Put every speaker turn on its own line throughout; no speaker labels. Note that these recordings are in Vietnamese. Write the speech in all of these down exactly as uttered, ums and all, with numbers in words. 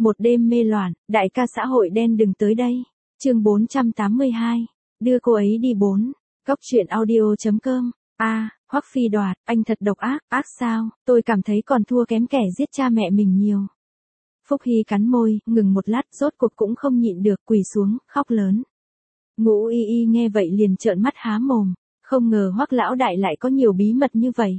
Một đêm mê loạn, đại ca xã hội đen đừng tới đây. Chương bốn trăm tám mươi hai. Đưa cô ấy đi bốn. Góc truyện audio chấm com. A, Hoắc Phi Đoạt, anh thật độc ác, ác sao? Tôi cảm thấy còn thua kém kẻ giết cha mẹ mình nhiều. Phúc Hy cắn môi, ngừng một lát, rốt cuộc cũng không nhịn được, quỳ xuống, khóc lớn. Ngũ Y Y nghe vậy liền trợn mắt há mồm, không ngờ Hoắc lão đại lại có nhiều bí mật như vậy.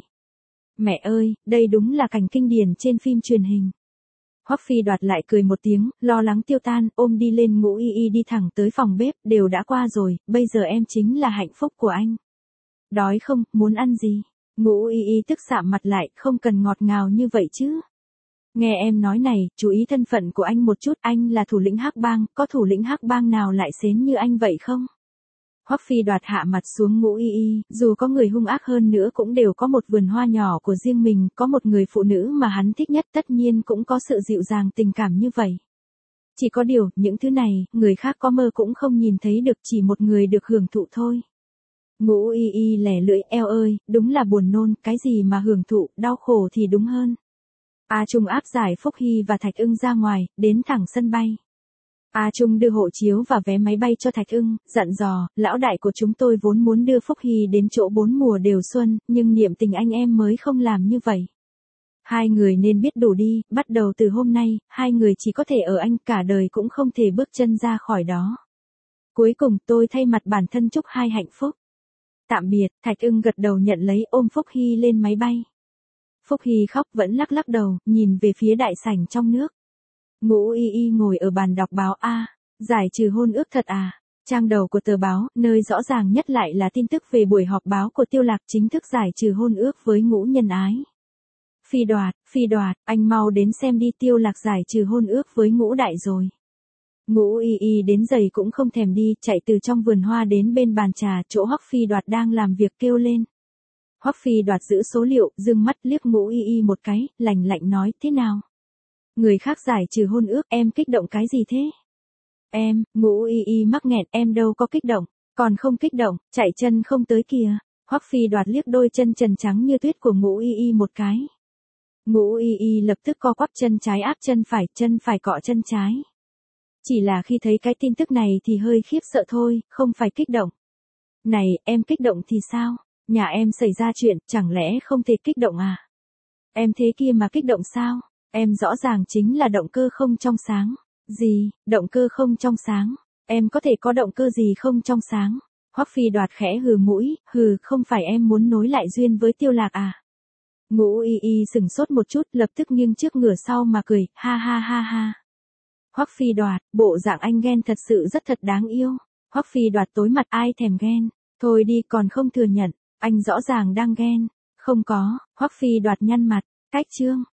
Mẹ ơi, đây đúng là cảnh kinh điển trên phim truyền hình. Hoắc Phi Đoạt lại cười một tiếng, lo lắng tiêu tan, ôm đi lên Ngũ Y Y đi thẳng tới phòng bếp, đều đã qua rồi, bây giờ em chính là hạnh phúc của anh. Đói không, muốn ăn gì? Ngũ Y Y tức sạm mặt lại, không cần ngọt ngào như vậy chứ. Nghe em nói này, chú ý thân phận của anh một chút, anh là thủ lĩnh Hắc Bang, có thủ lĩnh Hắc Bang nào lại xến như anh vậy không? Hoắc Phi Đoạt hạ mặt xuống Ngũ Y Y, dù có người hung ác hơn nữa cũng đều có một vườn hoa nhỏ của riêng mình, có một người phụ nữ mà hắn thích nhất, tất nhiên cũng có sự dịu dàng tình cảm như vậy. Chỉ có điều, những thứ này, người khác có mơ cũng không nhìn thấy được, chỉ một người được hưởng thụ thôi. Ngũ Y Y lẻ lưỡi, eo ơi, đúng là buồn nôn, cái gì mà hưởng thụ, đau khổ thì đúng hơn. A Trung áp giải Phúc Hy và Thạch Ưng ra ngoài, đến thẳng sân bay. A Trung đưa hộ chiếu và vé máy bay cho Thạch Ưng, dặn dò, lão đại của chúng tôi vốn muốn đưa Phúc Hy đến chỗ bốn mùa đều xuân, nhưng niệm tình anh em mới không làm như vậy. Hai người nên biết đủ đi, bắt đầu từ hôm nay, hai người chỉ có thể ở anh, cả đời cũng không thể bước chân ra khỏi đó. Cuối cùng tôi thay mặt bản thân chúc hai hạnh phúc. Tạm biệt, Thạch Ưng gật đầu nhận lấy, ôm Phúc Hy lên máy bay. Phúc Hy khóc vẫn lắc lắc đầu, nhìn về phía đại sảnh trong nước. Ngũ Y Y ngồi ở bàn đọc báo. A, giải trừ hôn ước thật à? Trang đầu của tờ báo, nơi rõ ràng nhất lại là tin tức về buổi họp báo của Tiêu Lạc chính thức giải trừ hôn ước với Ngũ Nhân Ái. Phi Đoạt, Phi Đoạt, anh mau đến xem đi, Tiêu Lạc giải trừ hôn ước với Ngũ đại rồi. Ngũ Y Y đến giày cũng không thèm đi, chạy từ trong vườn hoa đến bên bàn trà, chỗ Hoắc Phi Đoạt đang làm việc kêu lên. Hoắc Phi Đoạt giữ số liệu, dương mắt liếc Ngũ Y Y một cái, lạnh lạnh nói, thế nào? Người khác giải trừ hôn ước, em kích động cái gì thế? Em, Ngũ Y Y mắc nghẹn, em đâu có kích động, còn không kích động, chạy chân không tới kìa. Hoắc Phi Đoạt liếc đôi chân trần trắng như tuyết của Ngũ Y Y một cái. Ngũ Y Y lập tức co quắp chân trái áp chân phải, chân phải cọ chân trái. Chỉ là khi thấy cái tin tức này thì hơi khiếp sợ thôi, không phải kích động. Này, em kích động thì sao? Nhà em xảy ra chuyện, chẳng lẽ không thể kích động à? Em thế kia mà kích động sao? Em rõ ràng chính là động cơ không trong sáng. Gì, động cơ không trong sáng? Em có thể có động cơ gì không trong sáng? Hoắc Phi Đoạt khẽ hừ mũi, hừ, không phải em muốn nối lại duyên với Tiêu Lạc à? Ngũ Y Y sừng sốt một chút, lập tức nghiêng trước ngửa sau mà cười, ha ha ha ha. Hoắc Phi Đoạt, bộ dạng anh ghen thật sự rất thật đáng yêu. Hoắc Phi Đoạt tối mặt, ai thèm ghen? Thôi đi, còn không thừa nhận, anh rõ ràng đang ghen. Không có, Hoắc Phi Đoạt nhăn mặt, cách chương.